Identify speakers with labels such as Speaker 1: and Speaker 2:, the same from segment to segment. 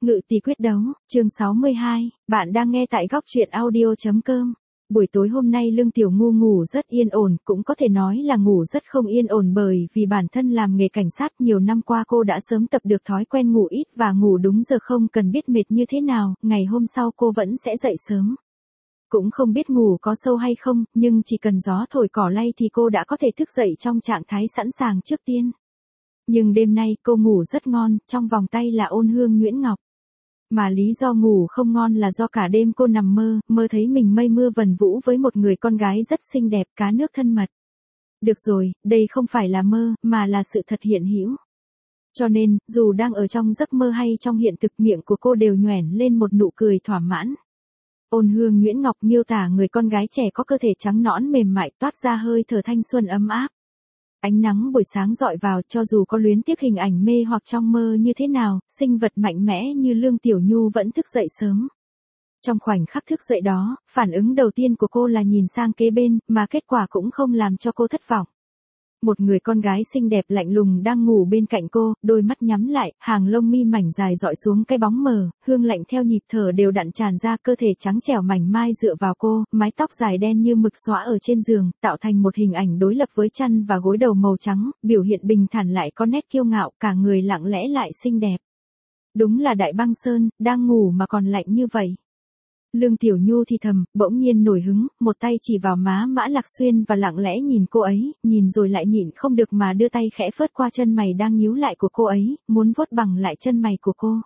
Speaker 1: Ngự tỷ quyết đấu, chương 62, bạn đang nghe tại góc truyện audio.com. Buổi tối hôm nay Lương Tiểu Ngu ngủ rất yên ổn, cũng có thể nói là ngủ rất không yên ổn bởi vì bản thân làm nghề cảnh sát nhiều năm qua cô đã sớm tập được thói quen ngủ ít và ngủ đúng giờ không cần biết mệt như thế nào, ngày hôm sau cô vẫn sẽ dậy sớm. Cũng không biết ngủ có sâu hay không, nhưng chỉ cần gió thổi cỏ lay thì cô đã có thể thức dậy trong trạng thái sẵn sàng trước tiên. Nhưng đêm nay cô ngủ rất ngon, trong vòng tay là ôn hương nhuyễn ngọc. Mà lý do ngủ không ngon là do cả đêm cô nằm mơ thấy mình mây mưa vần vũ với một người con gái rất xinh đẹp, cá nước thân mật. Được rồi, đây không phải là mơ, mà là sự thật hiện hữu. Cho nên, dù đang ở trong giấc mơ hay trong hiện thực, miệng của cô đều nhoẻn lên một nụ cười thỏa mãn. Ôn hương nhuyễn ngọc miêu tả người con gái trẻ có cơ thể trắng nõn mềm mại toát ra hơi thở thanh xuân ấm áp. Ánh nắng buổi sáng dọi vào, cho dù có luyến tiếc hình ảnh mê hoặc trong mơ như thế nào, sinh vật mạnh mẽ như Lương Tiểu Nhu vẫn thức dậy sớm. Trong khoảnh khắc thức dậy đó, phản ứng đầu tiên của cô là nhìn sang kế bên, mà kết quả cũng không làm cho cô thất vọng. Một người con gái xinh đẹp lạnh lùng đang ngủ bên cạnh cô, đôi mắt nhắm lại, hàng lông mi mảnh dài dọi xuống cái bóng mờ, hương lạnh theo nhịp thở đều đặn tràn ra, cơ thể trắng trẻo mảnh mai dựa vào cô, mái tóc dài đen như mực xõa ở trên giường, tạo thành một hình ảnh đối lập với chăn và gối đầu màu trắng, biểu hiện bình thản lại có nét kiêu ngạo, cả người lặng lẽ lại xinh đẹp. Đúng là đại băng sơn, đang ngủ mà còn lạnh như vậy. Lương Tiểu Nhu thì thầm, bỗng nhiên nổi hứng, một tay chỉ vào má Mã Lạc Xuyên và lặng lẽ nhìn cô ấy, nhìn rồi lại nhịn không được mà đưa tay khẽ phớt qua chân mày đang nhíu lại của cô ấy, muốn vuốt bằng lại chân mày của cô.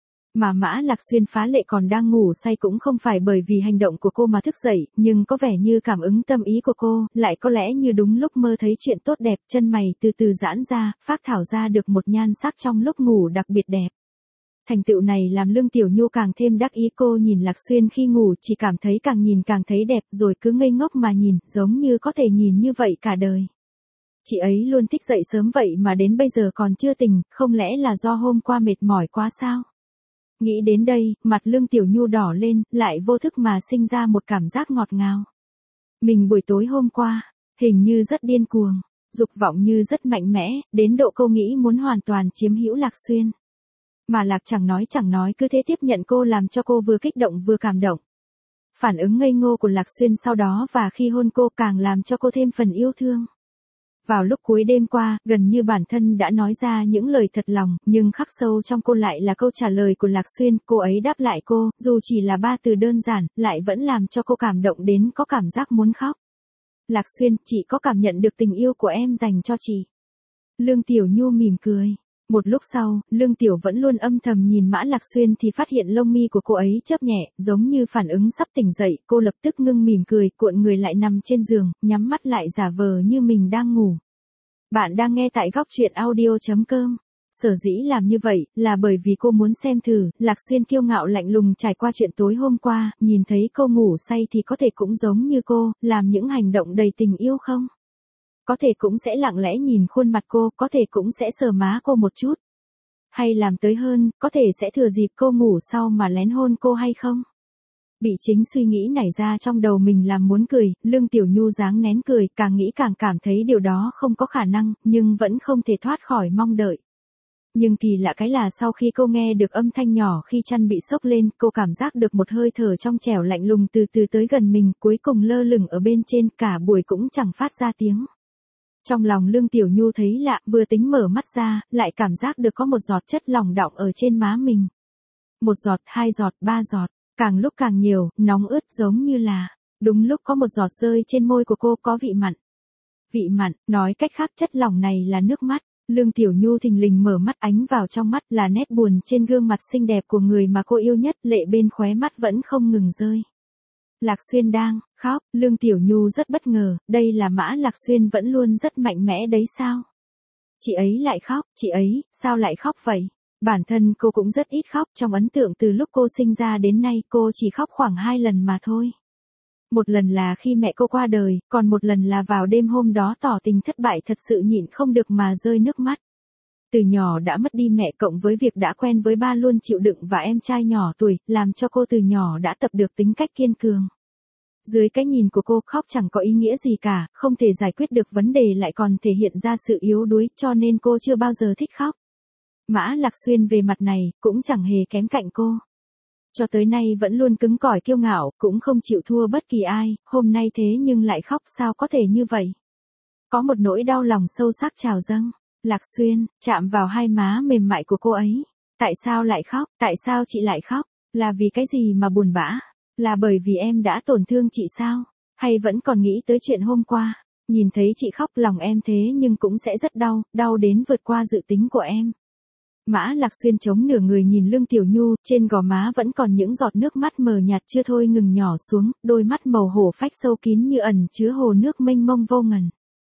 Speaker 1: Mà Mã Lạc Xuyên phá lệ còn đang ngủ say cũng không phải bởi vì hành động của cô mà thức dậy, nhưng có vẻ như cảm ứng tâm ý của cô, lại có lẽ như đúng lúc mơ thấy chuyện tốt đẹp, chân mày từ từ giãn ra, phác thảo ra được một nhan sắc trong lúc ngủ đặc biệt đẹp. Thành tựu này làm Lương Tiểu Nhu càng thêm đắc ý, cô nhìn Lạc Xuyên khi ngủ chỉ cảm thấy càng nhìn càng thấy đẹp rồi cứ ngây ngốc mà nhìn, giống như có thể nhìn như vậy cả đời. Chị ấy luôn thích dậy sớm vậy mà đến bây giờ còn chưa tỉnh, không lẽ là do hôm qua mệt mỏi quá sao? Nghĩ đến đây, mặt Lương Tiểu Nhu đỏ lên, lại vô thức mà sinh ra một cảm giác ngọt ngào. Mình buổi tối hôm qua, hình như rất điên cuồng, dục vọng như rất mạnh mẽ, đến độ cô nghĩ muốn hoàn toàn chiếm hữu Lạc Xuyên. Mà Lạc chẳng nói cứ thế tiếp nhận cô làm cho cô vừa kích động vừa cảm động. Phản ứng ngây ngô của Lạc Xuyên sau đó và khi hôn cô càng làm cho cô thêm phần yêu thương. Vào lúc cuối đêm qua, gần như bản thân đã nói ra những lời thật lòng, nhưng khắc sâu trong cô lại là câu trả lời của Lạc Xuyên, cô ấy đáp lại cô, dù chỉ là 3 từ đơn giản, lại vẫn làm cho cô cảm động đến có cảm giác muốn khóc. Lạc Xuyên, chị có cảm nhận được tình yêu của em dành cho chị. Lương Tiểu Nhu mỉm cười. Một lúc sau, Lương Tiểu vẫn luôn âm thầm nhìn Mã Lạc Xuyên thì phát hiện lông mi của cô ấy chớp nhẹ, giống như phản ứng sắp tỉnh dậy, cô lập tức ngưng mỉm cười, cuộn người lại nằm trên giường, nhắm mắt lại giả vờ như mình đang ngủ. Bạn đang nghe tại góc truyện audio.com. Sở dĩ làm như vậy, là bởi vì cô muốn xem thử, Lạc Xuyên kiêu ngạo lạnh lùng trải qua chuyện tối hôm qua, nhìn thấy cô ngủ say thì có thể cũng giống như cô, làm những hành động đầy tình yêu không? Có thể cũng sẽ lặng lẽ nhìn khuôn mặt cô, có thể cũng sẽ sờ má cô một chút. Hay làm tới hơn, có thể sẽ thừa dịp cô ngủ sau mà lén hôn cô hay không? Bị chính suy nghĩ nảy ra trong đầu mình làm muốn cười, Lương Tiểu Nhu dáng nén cười, càng nghĩ càng cảm thấy điều đó không có khả năng, nhưng vẫn không thể thoát khỏi mong đợi. Nhưng kỳ lạ cái là sau khi cô nghe được âm thanh nhỏ khi chăn bị xốc lên, cô cảm giác được một hơi thở trong trẻo lạnh lùng từ từ tới gần mình, cuối cùng lơ lửng ở bên trên, cả buổi cũng chẳng phát ra tiếng. Trong lòng Lương Tiểu Nhu thấy lạ, vừa tính mở mắt ra, lại cảm giác được có một giọt chất lỏng đọng ở trên má mình. Một giọt, 2 giọt, 3 giọt, càng lúc càng nhiều, nóng ướt giống như là, đúng lúc có một giọt rơi trên môi của cô có vị mặn. Vị mặn, nói cách khác chất lỏng này là nước mắt. Lương Tiểu Nhu thình lình mở mắt, ánh vào trong mắt là nét buồn trên gương mặt xinh đẹp của người mà cô yêu nhất, lệ bên khóe mắt vẫn không ngừng rơi. Lạc Xuyên đang khóc, Lương Tiểu Nhu rất bất ngờ, đây là Mã Lạc Xuyên vẫn luôn rất mạnh mẽ đấy sao? Chị ấy lại khóc, chị ấy, sao lại khóc vậy? Bản thân cô cũng rất ít khóc, trong ấn tượng từ lúc cô sinh ra đến nay cô chỉ khóc khoảng 2 lần mà thôi. Một lần là khi mẹ cô qua đời, còn một lần là vào đêm hôm đó tỏ tình thất bại thật sự nhịn không được mà rơi nước mắt. Từ nhỏ đã mất đi mẹ cộng với việc đã quen với ba luôn chịu đựng và em trai nhỏ tuổi, làm cho cô từ nhỏ đã tập được tính cách kiên cường. Dưới cái nhìn của cô, khóc chẳng có ý nghĩa gì cả, không thể giải quyết được vấn đề lại còn thể hiện ra sự yếu đuối, cho nên cô chưa bao giờ thích khóc. Mã Lạc Xuyên về mặt này, cũng chẳng hề kém cạnh cô. Cho tới nay vẫn luôn cứng cỏi kiêu ngạo, cũng không chịu thua bất kỳ ai, hôm nay thế nhưng lại khóc, sao có thể như vậy? Có một nỗi đau lòng sâu sắc trào dâng. Lạc Xuyên, chạm vào hai má mềm mại của cô ấy. Tại sao lại khóc, tại sao chị lại khóc? Là vì cái gì mà buồn bã? Là bởi vì em đã tổn thương chị sao? Hay vẫn còn nghĩ tới chuyện hôm qua? Nhìn thấy chị khóc lòng em thế nhưng cũng sẽ rất đau, đau đến vượt qua dự tính của em. Mã Lạc Xuyên chống nửa người nhìn Lương Tiểu Nhu, trên gò má vẫn còn những giọt nước mắt mờ nhạt chưa thôi ngừng nhỏ xuống, đôi mắt màu hổ phách sâu kín như ẩn chứa hồ nước mênh mông vô ngần.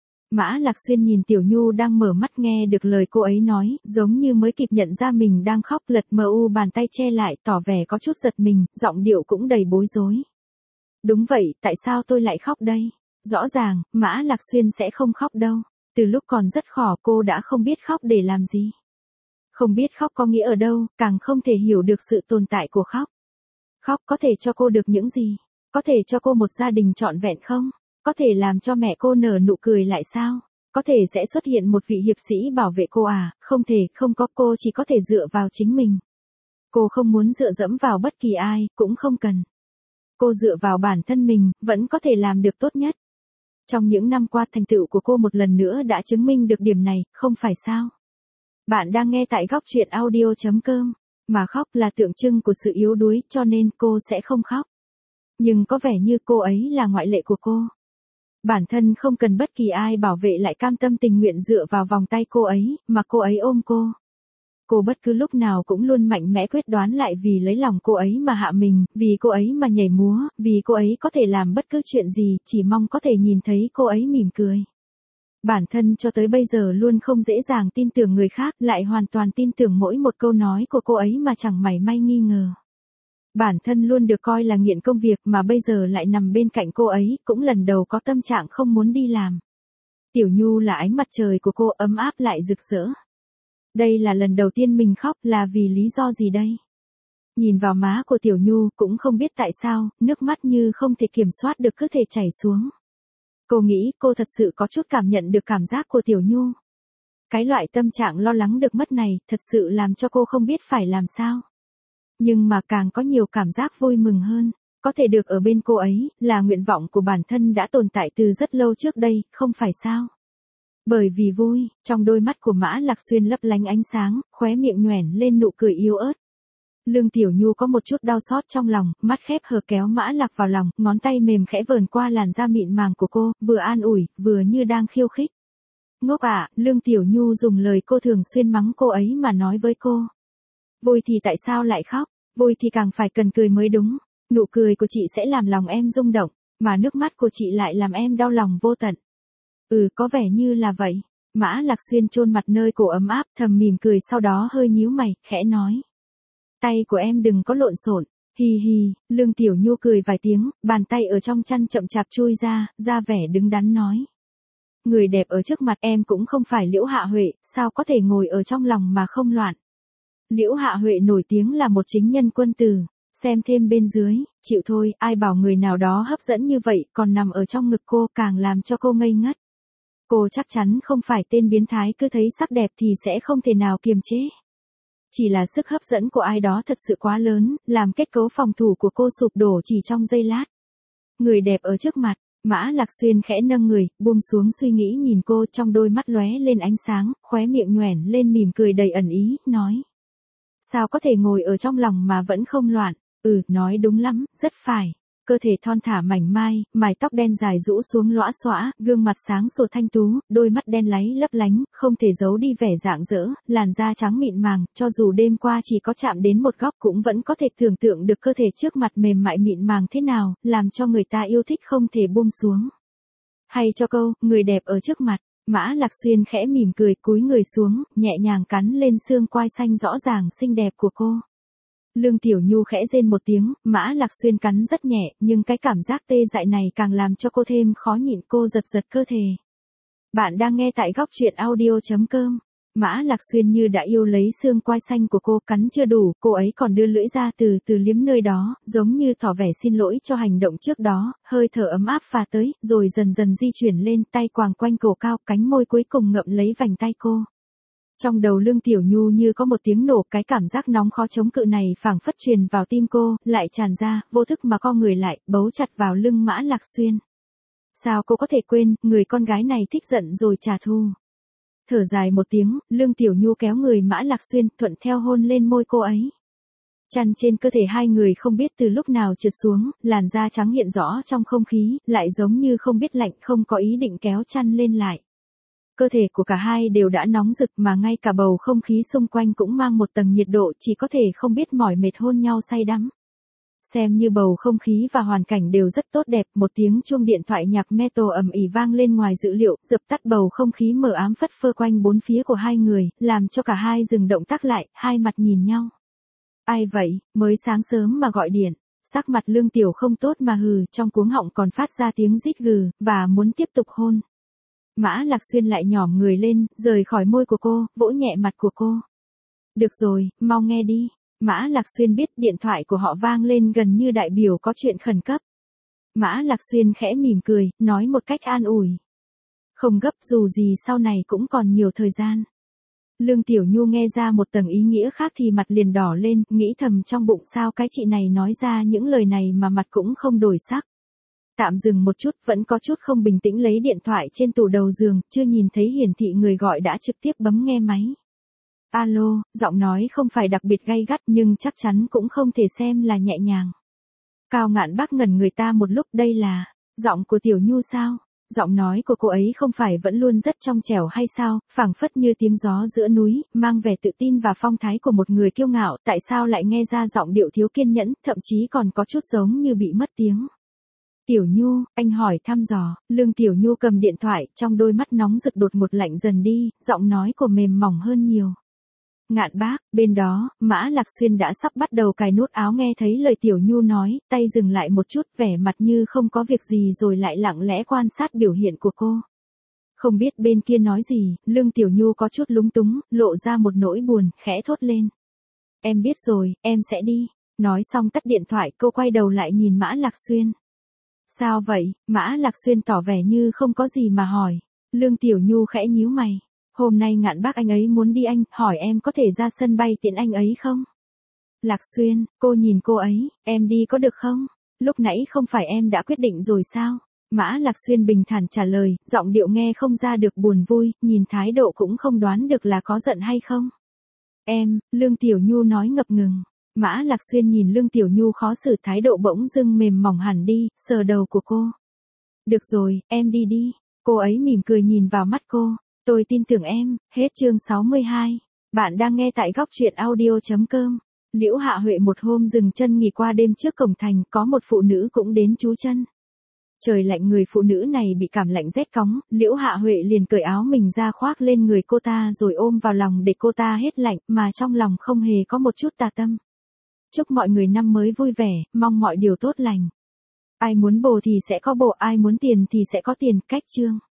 Speaker 1: Mã Lạc Xuyên nhìn Tiểu Nhu đang mở mắt nghe được lời cô ấy nói, giống như mới kịp nhận ra mình đang khóc, lật mờ u bàn tay che lại, tỏ vẻ có chút giật mình, giọng điệu cũng đầy bối rối. Đúng vậy, tại sao tôi lại khóc đây? Rõ ràng, Mã Lạc Xuyên sẽ không khóc đâu. Từ lúc còn rất nhỏ cô đã không biết khóc để làm gì. Không biết khóc có nghĩa ở đâu, càng không thể hiểu được sự tồn tại của khóc. Khóc có thể cho cô được những gì? Có thể cho cô một gia đình trọn vẹn không? Có thể làm cho mẹ cô nở nụ cười lại sao? Có thể sẽ xuất hiện một vị hiệp sĩ bảo vệ cô à? Không thể, không có, cô chỉ có thể dựa vào chính mình. Cô không muốn dựa dẫm vào bất kỳ ai, cũng không cần. Cô dựa vào bản thân mình, vẫn có thể làm được tốt nhất. Trong những năm qua thành tựu của cô một lần nữa đã chứng minh được điểm này, không phải sao? Bạn đang nghe tại góc truyện audio.com. Mà khóc là tượng trưng của sự yếu đuối, cho nên cô sẽ không khóc. Nhưng có vẻ như cô ấy là ngoại lệ của cô. Bản thân không cần bất kỳ ai bảo vệ lại cam tâm tình nguyện dựa vào vòng tay cô ấy, mà cô ấy ôm cô. Cô bất cứ lúc nào cũng luôn mạnh mẽ quyết đoán lại vì lấy lòng cô ấy mà hạ mình, vì cô ấy mà nhảy múa, vì cô ấy có thể làm bất cứ chuyện gì, chỉ mong có thể nhìn thấy cô ấy mỉm cười. Bản thân cho tới bây giờ luôn không dễ dàng tin tưởng người khác, lại hoàn toàn tin tưởng mỗi một câu nói của cô ấy mà chẳng mảy may nghi ngờ. Bản thân luôn được coi là nghiện công việc mà bây giờ lại nằm bên cạnh cô ấy, cũng lần đầu có tâm trạng không muốn đi làm. Tiểu Nhu là ánh mặt trời của cô, ấm áp lại rực rỡ. Đây là lần đầu tiên mình khóc, là vì lý do gì đây? Nhìn vào má của Tiểu Nhu, cũng không biết tại sao, nước mắt như không thể kiểm soát được cứ thể chảy xuống. Cô nghĩ cô thật sự có chút cảm nhận được cảm giác của Tiểu Nhu. Cái loại tâm trạng lo lắng được mất này, thật sự làm cho cô không biết phải làm sao. Nhưng mà càng có nhiều cảm giác vui mừng hơn. Có thể được ở bên cô ấy, là nguyện vọng của bản thân đã tồn tại từ rất lâu trước đây, không phải sao? Bởi vì vui, trong đôi mắt của Mã Lạc Xuyên lấp lánh ánh sáng, khóe miệng nhoẻn lên nụ cười yếu ớt. Lương Tiểu Nhu có một chút đau xót trong lòng, mắt khép hờ kéo Mã Lạc vào lòng, ngón tay mềm khẽ vờn qua làn da mịn màng của cô, vừa an ủi, vừa như đang khiêu khích. Ngốc à, Lương Tiểu Nhu dùng lời cô thường xuyên mắng cô ấy mà nói với cô. Vui thì tại sao lại khóc? Vui thì càng phải cần cười mới đúng. Nụ cười của chị sẽ làm lòng em rung động, mà nước mắt của chị lại làm em đau lòng vô tận. Có vẻ như là vậy. Mã Lạc Xuyên chôn mặt nơi cổ ấm áp, thầm mỉm cười, sau đó hơi nhíu mày, khẽ nói. Tay của em đừng có lộn xộn. Hi hi, Lương Tiểu Nhu cười vài tiếng, bàn tay ở trong chăn chậm chạp chui ra vẻ đứng đắn nói. Người đẹp ở trước mặt em cũng không phải Liễu Hạ Huệ, sao có thể ngồi ở trong lòng mà không loạn. Liễu Hạ Huệ nổi tiếng là một chính nhân quân tử, xem thêm bên dưới, chịu thôi, ai bảo người nào đó hấp dẫn như vậy, còn nằm ở trong ngực cô càng làm cho cô ngây ngất. Cô chắc chắn không phải tên biến thái cứ thấy sắc đẹp thì sẽ không thể nào kiềm chế. Chỉ là sức hấp dẫn của ai đó thật sự quá lớn, làm kết cấu phòng thủ của cô sụp đổ chỉ trong giây lát. Người đẹp ở trước mặt, Mã Lạc Xuyên khẽ nâng người, buông xuống suy nghĩ nhìn cô, trong đôi mắt lóe lên ánh sáng, khóe miệng nhoẻn lên mỉm cười đầy ẩn ý, nói. Sao có thể ngồi ở trong lòng mà vẫn không loạn? Nói đúng lắm, rất phải. Cơ thể thon thả mảnh mai, mái tóc đen dài rũ xuống lõa xõa, gương mặt sáng sủa thanh tú, đôi mắt đen láy lấp lánh, không thể giấu đi vẻ rạng rỡ, làn da trắng mịn màng, cho dù đêm qua chỉ có chạm đến một góc cũng vẫn có thể tưởng tượng được cơ thể trước mặt mềm mại mịn màng thế nào, làm cho người ta yêu thích không thể buông xuống. Hay cho câu, người đẹp ở trước mặt, Mã Lạc Xuyên khẽ mỉm cười, cúi người xuống, nhẹ nhàng cắn lên xương quai xanh rõ ràng xinh đẹp của cô. Lương Tiểu Nhu khẽ rên một tiếng, Mã Lạc Xuyên cắn rất nhẹ, nhưng cái cảm giác tê dại này càng làm cho cô thêm khó nhịn, cô giật giật cơ thể. Bạn đang nghe tại góc truyện audio.com. Mã Lạc Xuyên như đã yêu lấy xương quai xanh của cô, cắn chưa đủ, cô ấy còn đưa lưỡi ra từ từ liếm nơi đó, giống như tỏ vẻ xin lỗi cho hành động trước đó, hơi thở ấm áp phả tới, rồi dần dần di chuyển lên, tay quàng quanh cổ cao, cánh môi cuối cùng ngậm lấy vành tay cô. Trong đầu Lương Tiểu Nhu như có một tiếng nổ, cái cảm giác nóng khó chống cự này phảng phất truyền vào tim cô, lại tràn ra, vô thức mà co người lại, bấu chặt vào lưng Mã Lạc Xuyên. Sao cô có thể quên, người con gái này thích giận rồi trả thù. Thở dài một tiếng, Lương Tiểu Nhu kéo người Mã Lạc Xuyên, thuận theo hôn lên môi cô ấy. Chăn trên cơ thể hai người không biết từ lúc nào trượt xuống, làn da trắng hiện rõ trong không khí, lại giống như không biết lạnh, không có ý định kéo chăn lên lại. Cơ thể của cả hai đều đã nóng rực mà ngay cả bầu không khí xung quanh cũng mang một tầng nhiệt độ, chỉ có thể không biết mỏi mệt hôn nhau say đắm. Xem như bầu không khí và hoàn cảnh đều rất tốt đẹp, một tiếng chuông điện thoại nhạc metal ầm ĩ vang lên ngoài dự liệu, dập tắt bầu không khí mờ ám phất phơ quanh bốn phía của hai người, làm cho cả hai dừng động tác lại, hai mặt nhìn nhau. Ai vậy, mới sáng sớm mà gọi điện. Sắc mặt Lương Tiểu không tốt mà hừ, trong cuống họng còn phát ra tiếng rít gừ, và muốn tiếp tục hôn. Mã Lạc Xuyên lại nhỏm người lên, rời khỏi môi của cô, vỗ nhẹ mặt của cô. Được rồi, mau nghe đi. Mã Lạc Xuyên biết điện thoại của họ vang lên gần như đại biểu có chuyện khẩn cấp. Mã Lạc Xuyên khẽ mỉm cười, nói một cách an ủi. Không gấp, dù gì sau này cũng còn nhiều thời gian. Lương Tiểu Nhu nghe ra một tầng ý nghĩa khác thì mặt liền đỏ lên, nghĩ thầm trong bụng sao cái chị này nói ra những lời này mà mặt cũng không đổi sắc. Tạm dừng một chút, vẫn có chút không bình tĩnh lấy điện thoại trên tủ đầu giường, chưa nhìn thấy hiển thị người gọi đã trực tiếp bấm nghe máy. Alo, giọng nói không phải đặc biệt gay gắt nhưng chắc chắn cũng không thể xem là nhẹ nhàng. Cao Ngạn Bác ngẩn người ta một lúc, đây là giọng của Tiểu Nhu sao? Giọng nói của cô ấy không phải vẫn luôn rất trong trẻo hay sao, phảng phất như tiếng gió giữa núi, mang vẻ tự tin và phong thái của một người kiêu ngạo, tại sao lại nghe ra giọng điệu thiếu kiên nhẫn, thậm chí còn có chút giống như bị mất tiếng. Tiểu Nhu, anh hỏi thăm dò. Lương Tiểu Nhu cầm điện thoại, trong đôi mắt nóng rực đột ngột lạnh dần đi, giọng nói của mềm mỏng hơn nhiều. Ngạn Bác, bên đó, Mã Lạc Xuyên đã sắp bắt đầu cài nút áo, nghe thấy lời Tiểu Nhu nói, tay dừng lại một chút, vẻ mặt như không có việc gì rồi lại lặng lẽ quan sát biểu hiện của cô. Không biết bên kia nói gì, Lương Tiểu Nhu có chút lúng túng, lộ ra một nỗi buồn, khẽ thốt lên. Em biết rồi, em sẽ đi. Nói xong tắt điện thoại, cô quay đầu lại nhìn Mã Lạc Xuyên. Sao vậy? Mã Lạc Xuyên tỏ vẻ như không có gì mà hỏi. Lương Tiểu Nhu khẽ nhíu mày. Hôm nay Ngạn Bác anh ấy muốn đi, anh hỏi em có thể ra sân bay tiễn anh ấy không? Lạc Xuyên, cô nhìn cô ấy, em đi có được không? Lúc nãy không phải em đã quyết định rồi sao? Mã Lạc Xuyên bình thản trả lời, giọng điệu nghe không ra được buồn vui, nhìn thái độ cũng không đoán được là có giận hay không. Em, Lương Tiểu Nhu nói ngập ngừng. Mã Lạc Xuyên nhìn Lương Tiểu Nhu khó xử, thái độ bỗng dưng mềm mỏng hẳn đi, sờ đầu của cô. Được rồi, em đi đi. Cô ấy mỉm cười nhìn vào mắt cô. Tôi tin tưởng em. Hết chương 62. Bạn đang nghe tại góc truyện audio.com. Liễu Hạ Huệ một hôm dừng chân nghỉ qua đêm trước cổng thành, có một phụ nữ cũng đến trú chân. Trời lạnh, người phụ nữ này bị cảm lạnh rét cóng, Liễu Hạ Huệ liền cởi áo mình ra khoác lên người cô ta rồi ôm vào lòng để cô ta hết lạnh, mà trong lòng không hề có một chút tà tâm. Chúc mọi người năm mới vui vẻ, mong mọi điều tốt lành. Ai muốn bồ thì sẽ có bồ, ai muốn tiền thì sẽ có tiền, cách chương.